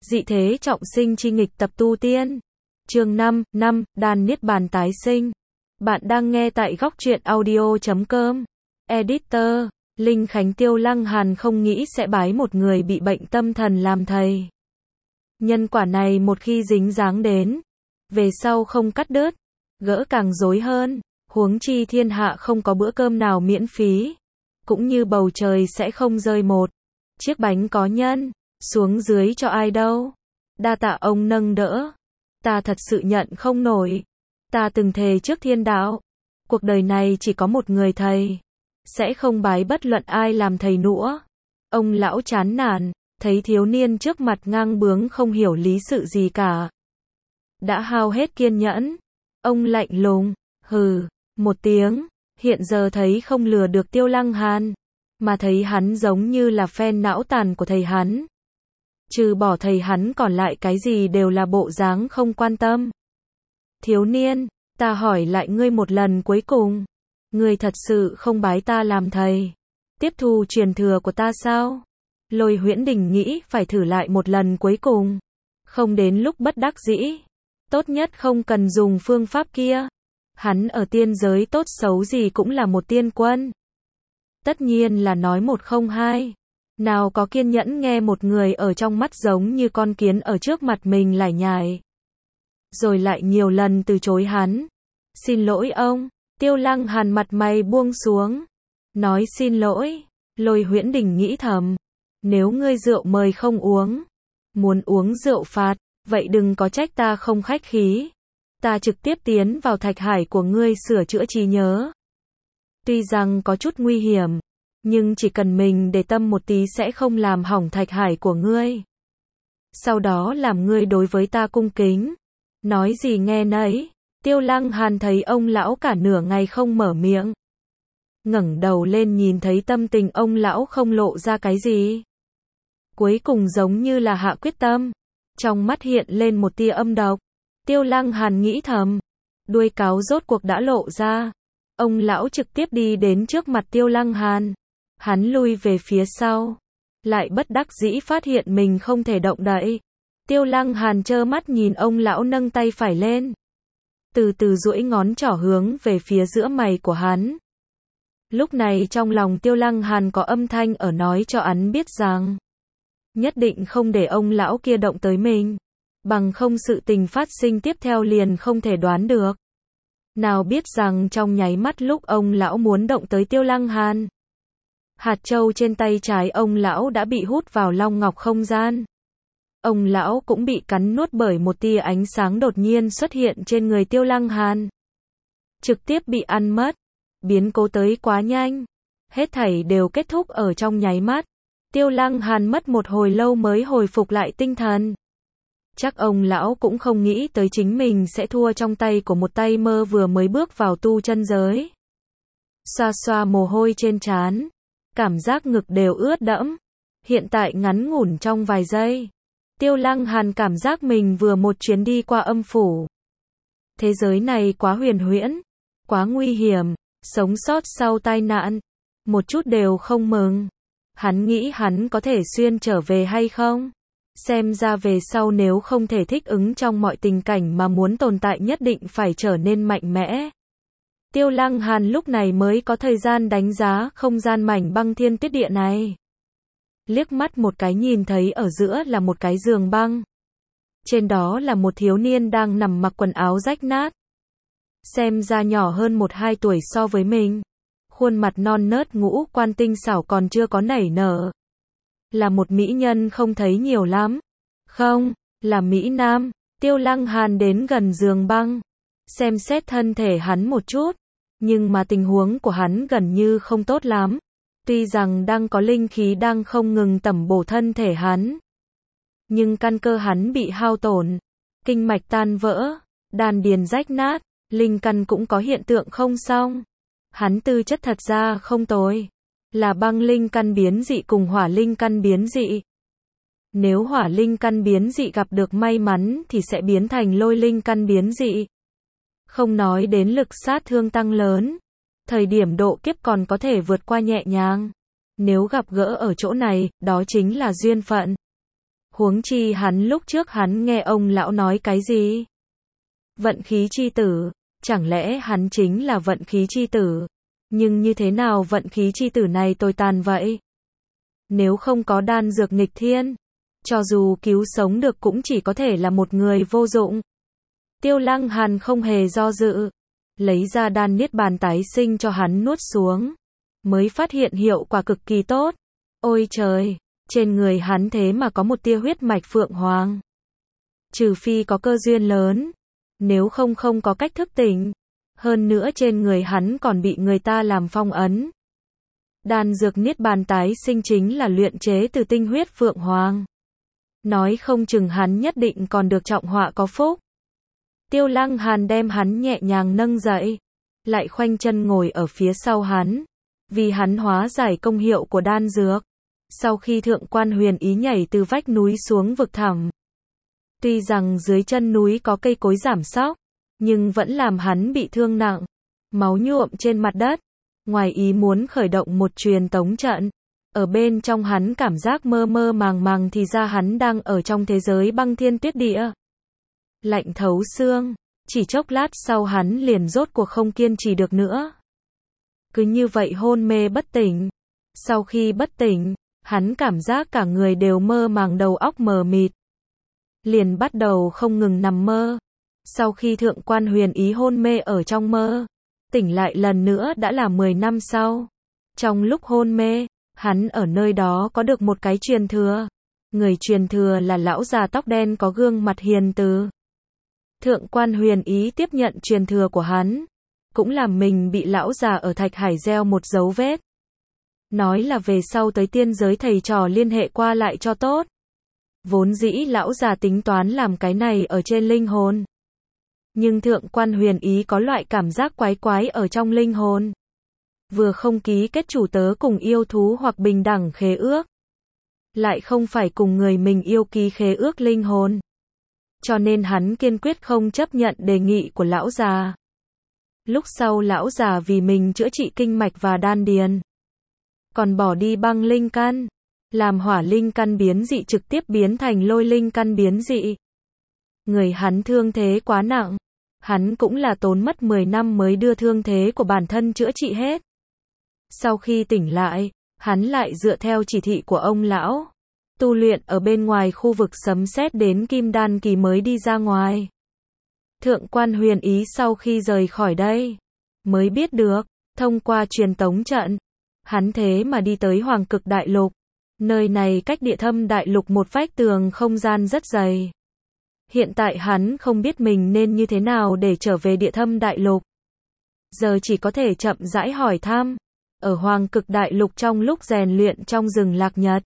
Dị thế trọng sinh chi nghịch tập tu tiên. Chương 5, Đan Niết Bàn tái sinh. Bạn đang nghe tại góc truyện audio.com. Editor, Linh Khánh. Tiêu Lăng Hàn không nghĩ sẽ bái một người bị bệnh tâm thần làm thầy. Nhân quả này một khi dính dáng đến, về sau không cắt đứt, gỡ càng rối hơn, huống chi thiên hạ không có bữa cơm nào miễn phí, cũng như bầu trời sẽ không rơi một chiếc bánh có nhân xuống dưới cho ai đâu. Đa tạ ông nâng đỡ, ta thật sự nhận không nổi. Ta từng thề trước thiên đạo, cuộc đời này chỉ có một người thầy, sẽ không bái bất luận ai làm thầy nữa. Ông lão chán nản, thấy thiếu niên trước mặt ngang bướng không hiểu lý sự gì cả. Đã hao hết kiên nhẫn, ông lạnh lùng, hừ, một tiếng, hiện giờ thấy không lừa được Tiêu Lăng Hàn, mà thấy hắn giống như là phen não tàn của thầy hắn. Trừ bỏ thầy hắn còn lại cái gì đều là bộ dáng không quan tâm. Thiếu niên, ta hỏi lại ngươi một lần cuối cùng, ngươi thật sự không bái ta làm thầy, tiếp thu truyền thừa của ta sao? Lôi Huyễn Đình nghĩ phải thử lại một lần cuối cùng, không đến lúc bất đắc dĩ, tốt nhất không cần dùng phương pháp kia. Hắn ở tiên giới tốt xấu gì cũng là một tiên quân, tất nhiên là nói một không hai. Nào có kiên nhẫn nghe một người ở trong mắt giống như con kiến ở trước mặt mình lải nhải, rồi lại nhiều lần từ chối hắn. Xin lỗi ông. Tiêu Lăng Hàn mặt mày buông xuống, nói xin lỗi. Lôi Huyễn Đình nghĩ thầm, nếu ngươi rượu mời không uống, muốn uống rượu phạt, vậy đừng có trách ta không khách khí. Ta trực tiếp tiến vào thạch hải của ngươi sửa chữa trí nhớ. Tuy rằng có chút nguy hiểm, nhưng chỉ cần mình để tâm một tí sẽ không làm hỏng thạch hải của ngươi. Sau đó làm ngươi đối với ta cung kính. Nói gì nghe nấy. Tiêu Lăng Hàn thấy ông lão cả nửa ngày không mở miệng, ngẩng đầu lên nhìn thấy tâm tình ông lão không lộ ra cái gì. Cuối cùng giống như là hạ quyết tâm, trong mắt hiện lên một tia âm độc. Tiêu Lăng Hàn nghĩ thầm, đuôi cáo rốt cuộc đã lộ ra. Ông lão trực tiếp đi đến trước mặt Tiêu Lăng Hàn. Hắn lui về phía sau, lại bất đắc dĩ phát hiện mình không thể động đậy. Tiêu Lăng Hàn trơ mắt nhìn ông lão nâng tay phải lên, từ từ duỗi ngón trỏ hướng về phía giữa mày của hắn. Lúc này trong lòng Tiêu Lăng Hàn có âm thanh ở nói cho hắn biết rằng, nhất định không để ông lão kia động tới mình, bằng không sự tình phát sinh tiếp theo liền không thể đoán được. Nào biết rằng trong nháy mắt lúc ông lão muốn động tới Tiêu Lăng Hàn, hạt châu trên tay trái ông lão đã bị hút vào long ngọc không gian. Ông lão cũng bị cắn nuốt bởi một tia ánh sáng đột nhiên xuất hiện trên người Tiêu Lăng Hàn, trực tiếp bị ăn mất. Biến cố tới quá nhanh, hết thảy đều kết thúc ở trong nháy mắt. Tiêu Lăng Hàn mất một hồi lâu mới hồi phục lại tinh thần. Chắc ông lão cũng không nghĩ tới chính mình sẽ thua trong tay của một tay mơ vừa mới bước vào tu chân giới. Xoa xoa mồ hôi trên trán, cảm giác ngực đều ướt đẫm. Hiện tại ngắn ngủn trong vài giây, Tiêu Lăng Hàn cảm giác mình vừa một chuyến đi qua âm phủ. Thế giới này quá huyền huyễn, quá nguy hiểm, sống sót sau tai nạn, một chút đều không mừng. Hắn nghĩ hắn có thể xuyên trở về hay không? Xem ra về sau nếu không thể thích ứng trong mọi tình cảnh mà muốn tồn tại nhất định phải trở nên mạnh mẽ. Tiêu Lăng Hàn lúc này mới có thời gian đánh giá không gian mảnh băng thiên tuyết địa này. Liếc mắt một cái nhìn thấy ở giữa là một cái giường băng. Trên đó là một thiếu niên đang nằm mặc quần áo rách nát. Xem ra nhỏ hơn 1-2 tuổi so với mình. Khuôn mặt non nớt ngũ quan tinh xảo còn chưa có nảy nở. Là một mỹ nhân không thấy nhiều lắm. Không, là mỹ nam. Tiêu Lăng Hàn đến gần giường băng, xem xét thân thể hắn một chút. Nhưng mà tình huống của hắn gần như không tốt lắm. Tuy rằng đang có linh khí đang không ngừng tẩm bổ thân thể hắn, nhưng căn cơ hắn bị hao tổn, kinh mạch tan vỡ, đan điền rách nát, linh căn cũng có hiện tượng không xong. Hắn tư chất thật ra không tồi, là băng linh căn biến dị cùng hỏa linh căn biến dị. Nếu hỏa linh căn biến dị gặp được may mắn thì sẽ biến thành lôi linh căn biến dị. Không nói đến lực sát thương tăng lớn, thời điểm độ kiếp còn có thể vượt qua nhẹ nhàng. Nếu gặp gỡ ở chỗ này, đó chính là duyên phận. Huống chi hắn lúc trước hắn nghe ông lão nói cái gì? Vận khí chi tử, chẳng lẽ hắn chính là vận khí chi tử? Nhưng như thế nào vận khí chi tử này tồi tàn vậy? Nếu không có đan dược nghịch thiên, cho dù cứu sống được cũng chỉ có thể là một người vô dụng. Tiêu Lăng Hàn không hề do dự, lấy ra đan niết bàn tái sinh cho hắn nuốt xuống, mới phát hiện hiệu quả cực kỳ tốt. Ôi trời, trên người hắn thế mà có một tia huyết mạch Phượng Hoàng. Trừ phi có cơ duyên lớn, nếu không không có cách thức tỉnh. Hơn nữa trên người hắn còn bị người ta làm phong ấn. Đan dược niết bàn tái sinh chính là luyện chế từ tinh huyết Phượng Hoàng. Nói không chừng hắn nhất định còn được trọng họa có phúc. Tiêu Lăng Hàn đem hắn nhẹ nhàng nâng dậy, lại khoanh chân ngồi ở phía sau hắn, vì hắn hóa giải công hiệu của đan dược. Sau khi Thượng Quan Huyền Ý nhảy từ vách núi xuống vực thẳm, tuy rằng dưới chân núi có cây cối giảm sóc, nhưng vẫn làm hắn bị thương nặng, máu nhuộm trên mặt đất. Ngoài ý muốn khởi động một truyền tống trận, ở bên trong hắn cảm giác mơ mơ màng màng thì ra hắn đang ở trong thế giới băng thiên tuyết địa. Lạnh thấu xương, chỉ chốc lát sau hắn liền rốt cuộc không kiên trì được nữa. Cứ như vậy hôn mê bất tỉnh. Sau khi bất tỉnh, hắn cảm giác cả người đều mơ màng đầu óc mờ mịt. Liền bắt đầu không ngừng nằm mơ. Sau khi Thượng Quan Huyền Ý hôn mê ở trong mơ, tỉnh lại lần nữa đã là 10 năm sau. Trong lúc hôn mê, hắn ở nơi đó có được một cái truyền thừa. Người truyền thừa là lão già tóc đen có gương mặt hiền từ. Thượng Quan Huyền Ý tiếp nhận truyền thừa của hắn, cũng làm mình bị lão già ở Thạch Hải gieo một dấu vết. Nói là về sau tới tiên giới thầy trò liên hệ qua lại cho tốt. Vốn dĩ lão già tính toán làm cái này ở trên linh hồn. Nhưng Thượng Quan Huyền Ý có loại cảm giác quái quái ở trong linh hồn. Vừa không ký kết chủ tớ cùng yêu thú hoặc bình đẳng khế ước, lại không phải cùng người mình yêu ký khế ước linh hồn. Cho nên hắn kiên quyết không chấp nhận đề nghị của lão già. Lúc sau lão già vì mình chữa trị kinh mạch và đan điền, còn bỏ đi băng linh căn, làm hỏa linh căn biến dị trực tiếp biến thành lôi linh căn biến dị. Người hắn thương thế quá nặng, hắn cũng là tốn mất 10 năm mới đưa thương thế của bản thân chữa trị hết. Sau khi tỉnh lại, hắn lại dựa theo chỉ thị của ông lão, tu luyện ở bên ngoài khu vực sấm sét đến kim đan kỳ mới đi ra ngoài. Thượng Quan Huyền Ý sau khi rời khỏi đây, mới biết được, thông qua truyền tống trận, hắn thế mà đi tới Hoàng Cực Đại Lục. Nơi này cách Địa Thâm Đại Lục một vách tường không gian rất dày. Hiện tại hắn không biết mình nên như thế nào để trở về Địa Thâm Đại Lục. Giờ chỉ có thể chậm rãi hỏi thăm. Ở Hoàng Cực Đại Lục trong lúc rèn luyện trong rừng Lạc Nhật,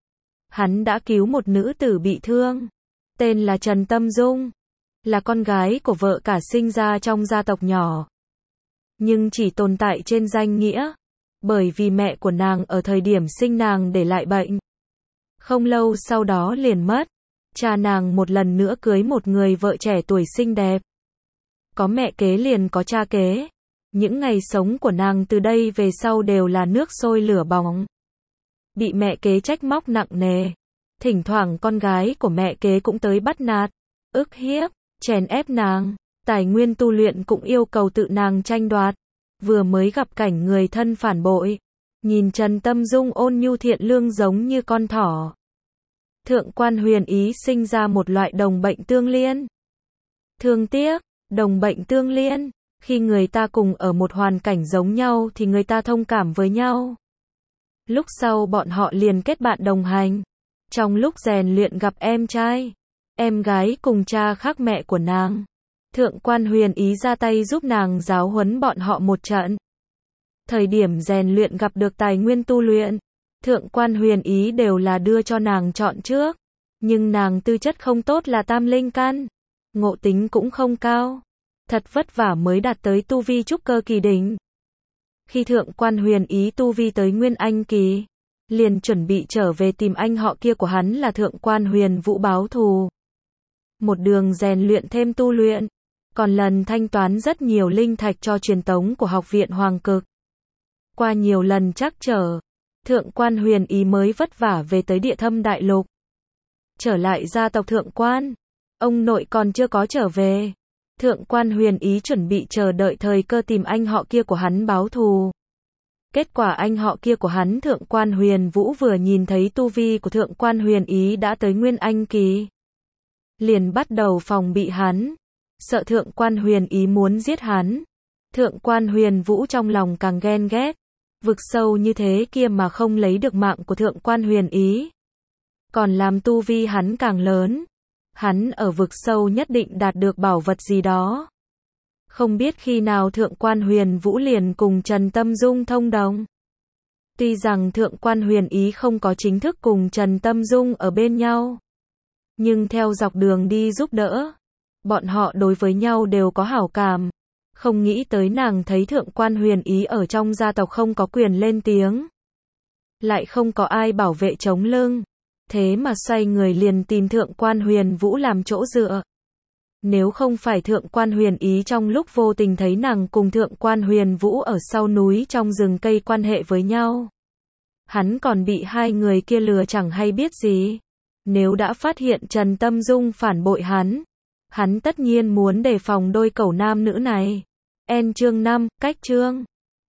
hắn đã cứu một nữ tử bị thương, tên là Trần Tâm Dung, là con gái của vợ cả sinh ra trong gia tộc nhỏ, nhưng chỉ tồn tại trên danh nghĩa, bởi vì mẹ của nàng ở thời điểm sinh nàng để lại bệnh. Không lâu sau đó liền mất. Cha nàng một lần nữa cưới một người vợ trẻ tuổi xinh đẹp. Có mẹ kế liền có cha kế. Những ngày sống của nàng từ đây về sau đều là nước sôi lửa bỏng. Bị mẹ kế trách móc nặng nề. Thỉnh thoảng con gái của mẹ kế cũng tới bắt nạt, ức hiếp, chèn ép nàng. Tài nguyên tu luyện cũng yêu cầu tự nàng tranh đoạt. Vừa mới gặp cảnh người thân phản bội, nhìn Trần Tâm Dung ôn nhu thiện lương giống như con thỏ. Thượng Quan Huyền Ý sinh ra một loại đồng bệnh tương liên. Thương tiếc, đồng bệnh tương liên, khi người ta cùng ở một hoàn cảnh giống nhau thì người ta thông cảm với nhau. Lúc sau bọn họ liền kết bạn đồng hành. Trong lúc rèn luyện gặp em trai, em gái cùng cha khác mẹ của nàng. Thượng Quan Huyền Ý ra tay giúp nàng giáo huấn bọn họ một trận. Thời điểm rèn luyện gặp được tài nguyên tu luyện, Thượng Quan Huyền Ý đều là đưa cho nàng chọn trước. Nhưng nàng tư chất không tốt là tam linh căn, ngộ tính cũng không cao. Thật vất vả mới đạt tới tu vi trúc cơ kỳ đỉnh. Khi Thượng Quan Huyền Ý tu vi tới Nguyên Anh kỳ, liền chuẩn bị trở về tìm anh họ kia của hắn là Thượng Quan Huyền Vũ báo thù. Một đường rèn luyện thêm tu luyện, còn lần thanh toán rất nhiều linh thạch cho truyền tống của học viện Hoàng Cực. Qua nhiều lần trắc trở, Thượng Quan Huyền Ý mới vất vả về tới Địa Thâm Đại Lục. trở lại gia tộc thượng quan. Ông nội còn chưa có trở về. Thượng quan Huyền Ý chuẩn bị chờ đợi thời cơ tìm anh họ kia của hắn báo thù. Kết quả anh họ kia của hắn Thượng quan Huyền Vũ vừa nhìn thấy tu vi của Thượng quan Huyền Ý đã tới Nguyên Anh kỳ, liền bắt đầu phòng bị hắn, sợ Thượng quan Huyền Ý muốn giết hắn. Thượng quan Huyền Vũ trong lòng càng ghen ghét, vực sâu như thế kia mà không lấy được mạng của Thượng quan Huyền Ý, còn làm tu vi hắn càng lớn. Hắn ở vực sâu nhất định đạt được bảo vật gì đó. Không biết khi nào Thượng quan Huyền Vũ liền cùng Trần Tâm Dung thông đồng. Tuy rằng Thượng quan Huyền Ý không có chính thức cùng Trần Tâm Dung ở bên nhau, nhưng theo dọc đường đi giúp đỡ, bọn họ đối với nhau đều có hảo cảm. Không nghĩ tới nàng thấy Thượng quan Huyền Ý ở trong gia tộc không có quyền lên tiếng, lại không có ai bảo vệ chống lưng, thế mà xoay người liền tìm Thượng quan Huyền Vũ làm chỗ dựa. Nếu không phải Thượng quan Huyền Ý trong lúc vô tình thấy nàng cùng Thượng quan Huyền Vũ ở sau núi trong rừng cây quan hệ với nhau, hắn còn bị hai người kia lừa chẳng hay biết gì. Nếu đã phát hiện Trần Tâm Dung phản bội hắn tất nhiên muốn đề phòng đôi cẩu nam nữ này. Chương 5, cách chương